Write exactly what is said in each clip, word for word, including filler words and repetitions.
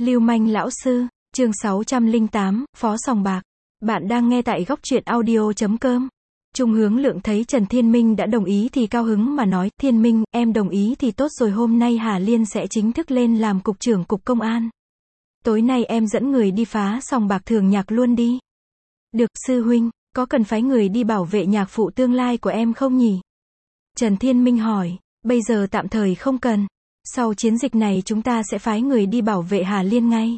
Lưu manh lão sư, chương sáu trăm lẻ tám, Phó Sòng Bạc. Bạn đang nghe tại góc truyện audio chấm com. Trung Hướng Lượng thấy Trần Thiên Minh đã đồng ý thì cao hứng mà nói, Thiên Minh, em đồng ý thì tốt rồi, hôm nay Hà Liên sẽ chính thức lên làm cục trưởng cục công an. Tối nay em dẫn người đi phá sòng bạc Thường Nhạc luôn đi. Được, sư huynh, có cần phái người đi bảo vệ nhạc phụ tương lai của em không nhỉ? Trần Thiên Minh hỏi, bây giờ tạm thời không cần. Sau chiến dịch này chúng ta sẽ phái người đi bảo vệ Hà Liên ngay.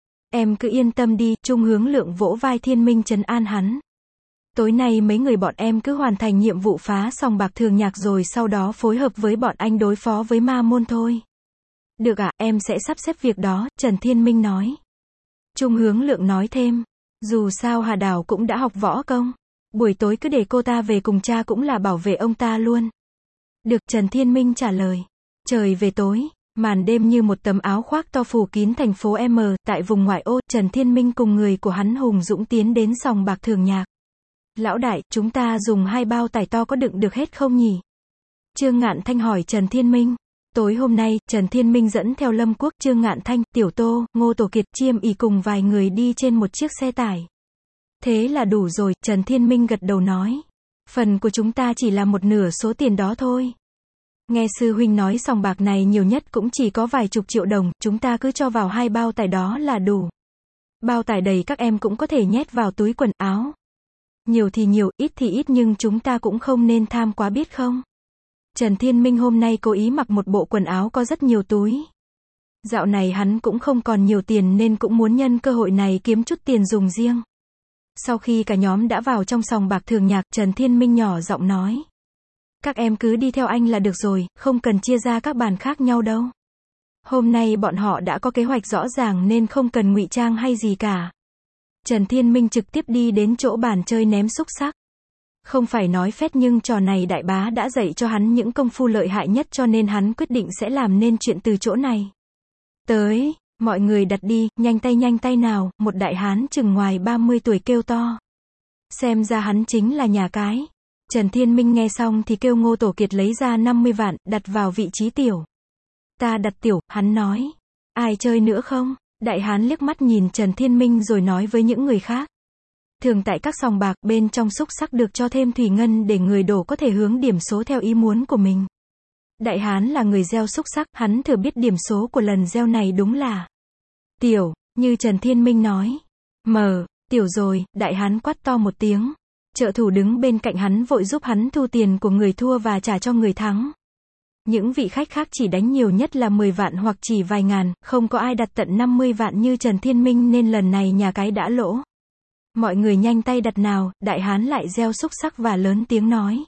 Em cứ yên tâm đi, Trung Hướng Lượng vỗ vai Thiên Minh trấn an hắn. Tối nay mấy người bọn em cứ hoàn thành nhiệm vụ phá sòng bạc Thường Nhạc rồi sau đó phối hợp với bọn anh đối phó với ma môn thôi. Được ạ, em sẽ sắp xếp việc đó, Trần Thiên Minh nói. Trung Hướng Lượng nói thêm, dù sao Hà Đào cũng đã học võ công. Buổi tối cứ để cô ta về cùng cha cũng là bảo vệ ông ta luôn. Được, Trần Thiên Minh trả lời. Trời về tối, màn đêm như một tấm áo khoác to phủ kín thành phố M, tại vùng ngoại ô, Trần Thiên Minh cùng người của hắn hùng dũng tiến đến sòng bạc Thường Nhạc. Lão đại, chúng ta dùng hai bao tải to có đựng được hết không nhỉ? Trương Ngạn Thanh hỏi Trần Thiên Minh. Tối hôm nay, Trần Thiên Minh dẫn theo Lâm Quốc, Trương Ngạn Thanh, Tiểu Tô, Ngô Tổ Kiệt, Chiêm ỉ cùng vài người đi trên một chiếc xe tải. Thế là đủ rồi, Trần Thiên Minh gật đầu nói. Phần của chúng ta chỉ là một nửa số tiền đó thôi. Nghe sư huynh nói sòng bạc này nhiều nhất cũng chỉ có vài chục triệu đồng, chúng ta cứ cho vào hai bao tải đó là đủ. Bao tải đầy các em cũng có thể nhét vào túi quần áo. Nhiều thì nhiều, ít thì ít nhưng chúng ta cũng không nên tham quá biết không? Trần Thiên Minh hôm nay cố ý mặc một bộ quần áo có rất nhiều túi. Dạo này hắn cũng không còn nhiều tiền nên cũng muốn nhân cơ hội này kiếm chút tiền dùng riêng. Sau khi cả nhóm đã vào trong sòng bạc Thường Nhạc, Trần Thiên Minh nhỏ giọng nói. Các em cứ đi theo anh là được rồi, không cần chia ra các bàn khác nhau đâu. Hôm nay bọn họ đã có kế hoạch rõ ràng nên không cần ngụy trang hay gì cả. Trần Thiên Minh trực tiếp đi đến chỗ bàn chơi ném xúc xắc. Không phải nói phét nhưng trò này đại bá đã dạy cho hắn những công phu lợi hại nhất cho nên hắn quyết định sẽ làm nên chuyện từ chỗ này. Tới, mọi người đặt đi, nhanh tay nhanh tay nào, một đại hán chừng ngoài ba mươi tuổi kêu to. Xem ra hắn chính là nhà cái. Trần Thiên Minh nghe xong thì kêu Ngô Tổ Kiệt lấy ra năm mươi vạn, đặt vào vị trí tiểu. Ta đặt tiểu, hắn nói. Ai chơi nữa không? Đại hán liếc mắt nhìn Trần Thiên Minh rồi nói với những người khác. Thường tại các sòng bạc, bên trong xúc xắc được cho thêm thủy ngân để người đổ có thể hướng điểm số theo ý muốn của mình. Đại hán là người gieo xúc xắc, hắn thừa biết điểm số của lần gieo này đúng là tiểu, như Trần Thiên Minh nói. Mờ, tiểu rồi, đại hán quát to một tiếng. Trợ thủ đứng bên cạnh hắn vội giúp hắn thu tiền của người thua và trả cho người thắng. Những vị khách khác chỉ đánh nhiều nhất là mười vạn hoặc chỉ vài ngàn, không có ai đặt tận năm mươi vạn như Trần Thiên Minh nên lần này nhà cái đã lỗ. Mọi người nhanh tay đặt nào, đại hán lại gieo xúc xắc và lớn tiếng nói.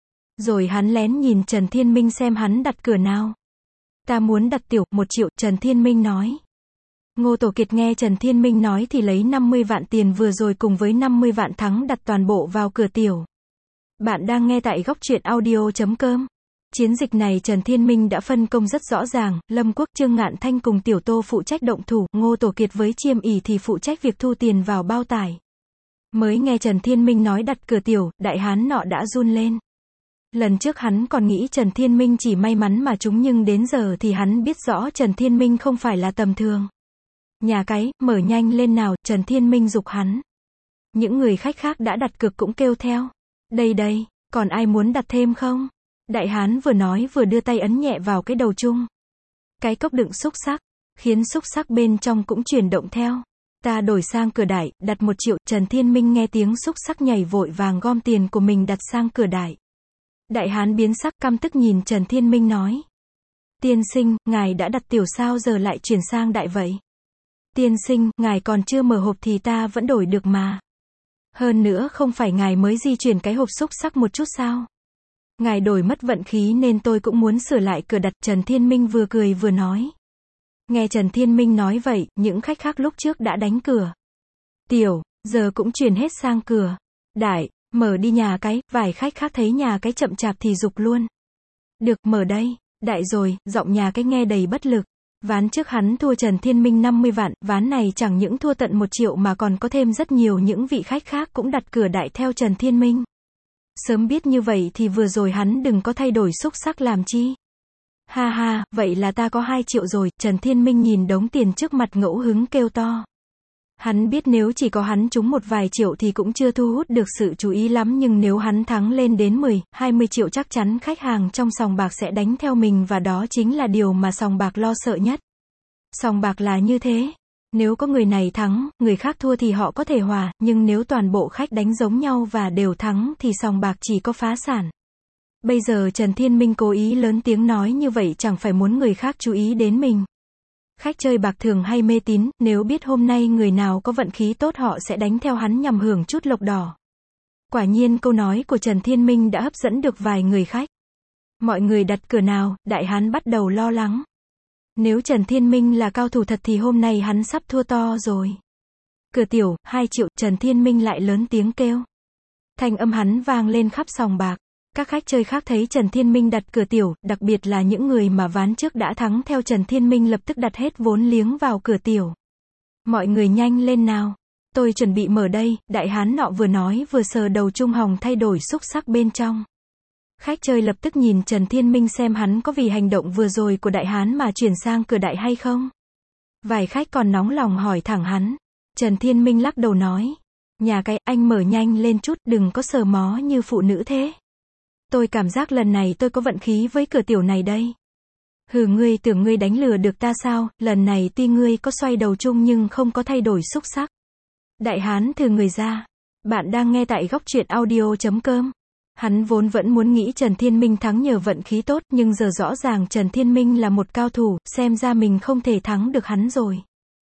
Rồi hắn lén nhìn Trần Thiên Minh xem hắn đặt cửa nào. Ta muốn đặt tiểu, một triệu, Trần Thiên Minh nói. Ngô Tổ Kiệt nghe Trần Thiên Minh nói thì lấy năm mươi vạn tiền vừa rồi cùng với năm mươi vạn thắng đặt toàn bộ vào cửa tiểu. Bạn đang nghe tại góc truyện audio chấm com. Chiến dịch này Trần Thiên Minh đã phân công rất rõ ràng, Lâm Quốc, Trương Ngạn Thanh cùng Tiểu Tô phụ trách động thủ, Ngô Tổ Kiệt với Chiêm ỉ thì phụ trách việc thu tiền vào bao tải. Mới nghe Trần Thiên Minh nói đặt cửa tiểu, đại hán nọ đã run lên. Lần trước hắn còn nghĩ Trần Thiên Minh chỉ may mắn mà trúng nhưng đến giờ thì hắn biết rõ Trần Thiên Minh không phải là tầm thường. Nhà cái, mở nhanh lên nào, Trần Thiên Minh giục hắn. Những người khách khác đã đặt cược cũng kêu theo. Đây đây, còn ai muốn đặt thêm không? Đại hán vừa nói vừa đưa tay ấn nhẹ vào cái đầu chung. Cái cốc đựng xúc xắc, khiến xúc xắc bên trong cũng chuyển động theo. Ta đổi sang cửa đại, đặt một triệu, Trần Thiên Minh nghe tiếng xúc xắc nhảy vội vàng gom tiền của mình đặt sang cửa đại. Đại hán biến sắc căm tức nhìn Trần Thiên Minh nói. Tiên sinh, ngài đã đặt tiểu sao giờ lại chuyển sang đại vậy? Tiên sinh, ngài còn chưa mở hộp thì ta vẫn đổi được mà. Hơn nữa không phải ngài mới di chuyển cái hộp xúc xắc một chút sao? Ngài đổi mất vận khí nên tôi cũng muốn sửa lại cửa đặt, Trần Thiên Minh vừa cười vừa nói. Nghe Trần Thiên Minh nói vậy, những khách khác lúc trước đã đánh cửa tiểu, giờ cũng chuyển hết sang cửa đại, mở đi nhà cái, vài khách khác thấy nhà cái chậm chạp thì giục luôn. Được, mở đây, đại rồi, giọng nhà cái nghe đầy bất lực. Ván trước hắn thua Trần Thiên Minh năm mươi vạn, ván này chẳng những thua tận một triệu mà còn có thêm rất nhiều những vị khách khác cũng đặt cửa đại theo Trần Thiên Minh. Sớm biết như vậy thì vừa rồi hắn đừng có thay đổi xúc xắc làm chi. Ha ha, vậy là ta có hai triệu rồi, Trần Thiên Minh nhìn đống tiền trước mặt ngẫu hứng kêu to. Hắn biết nếu chỉ có hắn trúng một vài triệu thì cũng chưa thu hút được sự chú ý lắm, nhưng nếu hắn thắng lên đến mười, hai mươi triệu chắc chắn khách hàng trong sòng bạc sẽ đánh theo mình, và đó chính là điều mà sòng bạc lo sợ nhất. Sòng bạc là như thế. Nếu có người này thắng, người khác thua thì họ có thể hòa, nhưng nếu toàn bộ khách đánh giống nhau và đều thắng thì sòng bạc chỉ có phá sản. Bây giờ Trần Thiên Minh cố ý lớn tiếng nói như vậy chẳng phải muốn người khác chú ý đến mình. Khách chơi bạc thường hay mê tín, nếu biết hôm nay người nào có vận khí tốt họ sẽ đánh theo hắn nhằm hưởng chút lộc đỏ. Quả nhiên câu nói của Trần Thiên Minh đã hấp dẫn được vài người khách. Mọi người đặt cược nào, đại hán bắt đầu lo lắng. Nếu Trần Thiên Minh là cao thủ thật thì hôm nay hắn sắp thua to rồi. Cược tiểu, hai triệu, Trần Thiên Minh lại lớn tiếng kêu. Thanh âm hắn vang lên khắp sòng bạc. Các khách chơi khác thấy Trần Thiên Minh đặt cược tiểu, đặc biệt là những người mà ván trước đã thắng theo Trần Thiên Minh lập tức đặt hết vốn liếng vào cược tiểu. Mọi người nhanh lên nào. Tôi chuẩn bị mở đây, đại hán nọ vừa nói vừa sờ đầu Trung Hồng thay đổi xúc sắc bên trong. Khách chơi lập tức nhìn Trần Thiên Minh xem hắn có vì hành động vừa rồi của đại hán mà chuyển sang cờ đại hay không. Vài khách còn nóng lòng hỏi thẳng hắn. Trần Thiên Minh lắc đầu nói. Nhà cái, anh mở nhanh lên chút, đừng có sờ mó như phụ nữ thế. Tôi cảm giác lần này tôi có vận khí với cửa tiểu này đây. Hừ, ngươi tưởng ngươi đánh lừa được ta sao, lần này tuy ngươi có xoay đầu chung nhưng không có thay đổi xúc sắc. Đại hán thừ người ra. Bạn đang nghe tại góc truyện audio chấm com. Hắn vốn vẫn muốn nghĩ Trần Thiên Minh thắng nhờ vận khí tốt, nhưng giờ rõ ràng Trần Thiên Minh là một cao thủ, xem ra mình không thể thắng được hắn rồi.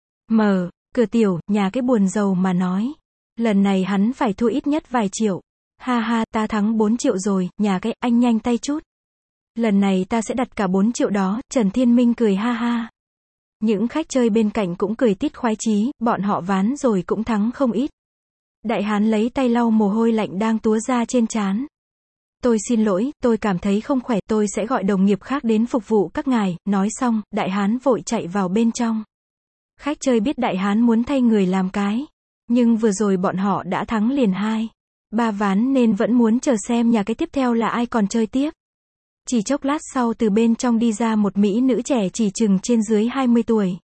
Mở, cửa tiểu, nhà cái buồn rầu mà nói. Lần này hắn phải thua ít nhất vài triệu. Ha ha, ta thắng bốn triệu rồi, nhà cái, anh nhanh tay chút. Lần này ta sẽ đặt cả bốn triệu đó, Trần Thiên Minh cười ha ha. Những khách chơi bên cạnh cũng cười tít khoái chí, bọn họ ván rồi cũng thắng không ít. Đại hán lấy tay lau mồ hôi lạnh đang túa ra trên trán. Tôi xin lỗi, tôi cảm thấy không khỏe, tôi sẽ gọi đồng nghiệp khác đến phục vụ các ngài. Nói xong, đại hán vội chạy vào bên trong. Khách chơi biết đại hán muốn thay người làm cái. Nhưng vừa rồi bọn họ đã thắng liền hai, ba ván nên vẫn muốn chờ xem nhà cái tiếp theo là ai còn chơi tiếp. Chỉ chốc lát sau từ bên trong đi ra một mỹ nữ trẻ chỉ chừng trên dưới hai mươi tuổi.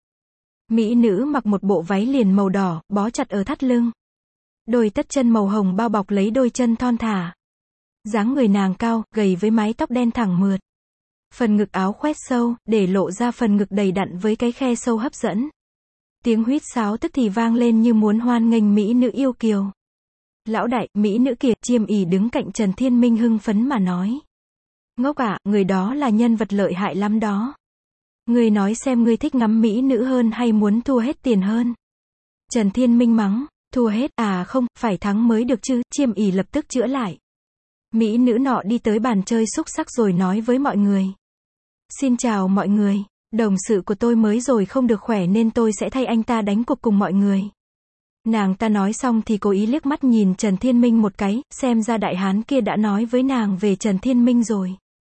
Mỹ nữ mặc một bộ váy liền màu đỏ, bó chặt ở thắt lưng. Đôi tất chân màu hồng bao bọc lấy đôi chân thon thả. Dáng người nàng cao, gầy với mái tóc đen thẳng mượt. Phần ngực áo khoét sâu, để lộ ra phần ngực đầy đặn với cái khe sâu hấp dẫn. Tiếng huýt sáo tức thì vang lên như muốn hoan nghênh mỹ nữ yêu kiều. Lão đại, mỹ nữ kia, chiêm ỉ đứng cạnh Trần Thiên Minh hưng phấn mà nói. Ngốc ạ, người đó là nhân vật lợi hại lắm đó. Ngươi nói xem ngươi thích ngắm mỹ nữ hơn hay muốn thua hết tiền hơn. Trần Thiên Minh mắng, thua hết, à không, phải thắng mới được chứ, chiêm ỉ lập tức chữa lại. Mỹ nữ nọ đi tới bàn chơi xúc sắc rồi nói với mọi người. Xin chào mọi người, đồng sự của tôi mới rồi không được khỏe nên tôi sẽ thay anh ta đánh cuộc cùng mọi người. Nàng ta nói xong thì cố ý liếc mắt nhìn Trần Thiên Minh một cái, xem ra đại hán kia đã nói với nàng về Trần Thiên Minh rồi.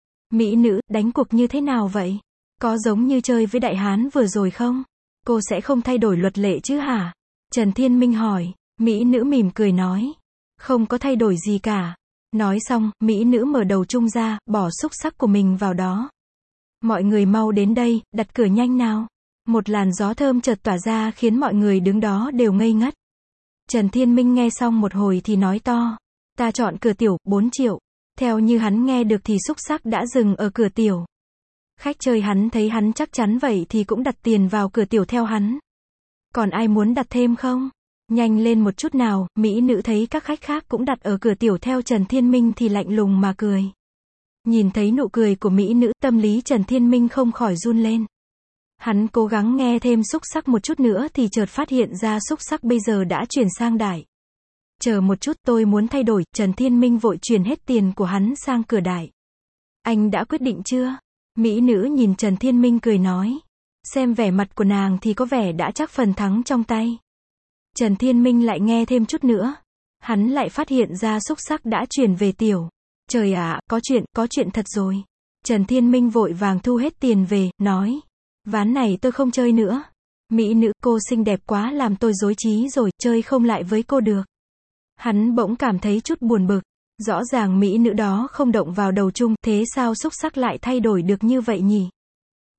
Mỹ nữ, đánh cuộc như thế nào vậy? Có giống như chơi với đại hán vừa rồi không? Cô sẽ không thay đổi luật lệ chứ hả? Trần Thiên Minh hỏi. Mỹ nữ mỉm cười nói. Không có thay đổi gì cả. Nói xong, mỹ nữ mở đầu chung ra, bỏ xúc sắc của mình vào đó. Mọi người mau đến đây, đặt cửa nhanh nào. Một làn gió thơm chợt tỏa ra khiến mọi người đứng đó đều ngây ngất. Trần Thiên Minh nghe xong một hồi thì nói to. Ta chọn cửa tiểu, bốn triệu. Theo như hắn nghe được thì xúc sắc đã dừng ở cửa tiểu. Khách chơi hắn thấy hắn chắc chắn vậy thì cũng đặt tiền vào cửa tiểu theo hắn. Còn ai muốn đặt thêm không? Nhanh lên một chút nào, mỹ nữ thấy các khách khác cũng đặt ở cửa tiểu theo Trần Thiên Minh thì lạnh lùng mà cười. Nhìn thấy nụ cười của mỹ nữ, tâm lý Trần Thiên Minh không khỏi run lên. Hắn cố gắng nghe thêm xúc sắc một chút nữa thì chợt phát hiện ra xúc sắc bây giờ đã chuyển sang đại. Chờ một chút, tôi muốn thay đổi, Trần Thiên Minh vội chuyển hết tiền của hắn sang cửa đại. Anh đã quyết định chưa? Mỹ nữ nhìn Trần Thiên Minh cười nói. Xem vẻ mặt của nàng thì có vẻ đã chắc phần thắng trong tay. Trần Thiên Minh lại nghe thêm chút nữa. Hắn lại phát hiện ra xúc sắc đã chuyển về tiểu. Trời ạ, có chuyện, có chuyện thật rồi. Trần Thiên Minh vội vàng thu hết tiền về, nói. Ván này tôi không chơi nữa. Mỹ nữ, cô xinh đẹp quá làm tôi rối trí rồi, chơi không lại với cô được. Hắn bỗng cảm thấy chút buồn bực. Rõ ràng mỹ nữ đó không động vào đầu chung, thế sao xúc sắc lại thay đổi được như vậy nhỉ?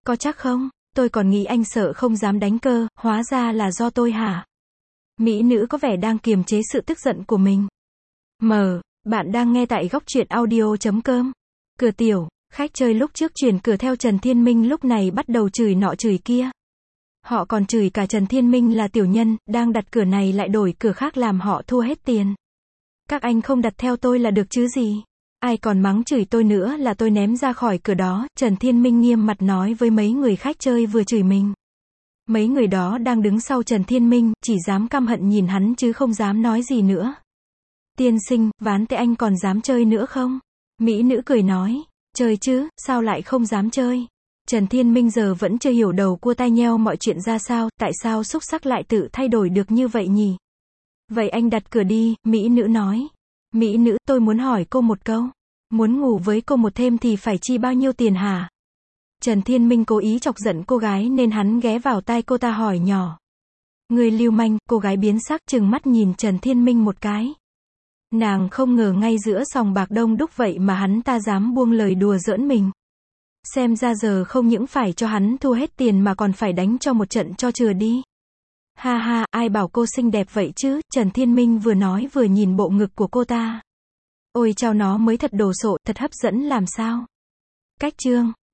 Có chắc không? Tôi còn nghĩ anh sợ không dám đánh cơ, hóa ra là do tôi hả? Mỹ nữ có vẻ đang kiềm chế sự tức giận của mình. M. Bạn đang nghe tại góc truyện audio chấm com. Cửa tiểu, khách chơi lúc trước chuyển cửa theo Trần Thiên Minh lúc này bắt đầu chửi nọ chửi kia. Họ còn chửi cả Trần Thiên Minh là tiểu nhân, đang đặt cửa này lại đổi cửa khác làm họ thua hết tiền. Các anh không đặt theo tôi là được chứ gì? Ai còn mắng chửi tôi nữa là tôi ném ra khỏi cửa đó, Trần Thiên Minh nghiêm mặt nói với mấy người khách chơi vừa chửi mình. Mấy người đó đang đứng sau Trần Thiên Minh, chỉ dám căm hận nhìn hắn chứ không dám nói gì nữa. Tiên sinh, ván tệ anh còn dám chơi nữa không? Mỹ nữ cười nói, chơi chứ, sao lại không dám chơi? Trần Thiên Minh giờ vẫn chưa hiểu đầu cua tai nheo mọi chuyện ra sao, tại sao xúc sắc lại tự thay đổi được như vậy nhỉ? Vậy anh đặt cửa đi, Mỹ nữ nói. Mỹ nữ, tôi muốn hỏi cô một câu. Muốn ngủ với cô một thêm thì phải chi bao nhiêu tiền hả? Trần Thiên Minh cố ý chọc giận cô gái nên hắn ghé vào tai cô ta hỏi nhỏ. Người lưu manh, cô gái biến sắc trừng mắt nhìn Trần Thiên Minh một cái. Nàng không ngờ ngay giữa sòng bạc đông đúc vậy mà hắn ta dám buông lời đùa giỡn mình. Xem ra giờ không những phải cho hắn thua hết tiền mà còn phải đánh cho một trận cho chừa đi. Ha ha, ai bảo cô xinh đẹp vậy chứ, Trần Thiên Minh vừa nói vừa nhìn bộ ngực của cô ta. Ôi chao nó mới thật đồ sộ, thật hấp dẫn làm sao. Cách chương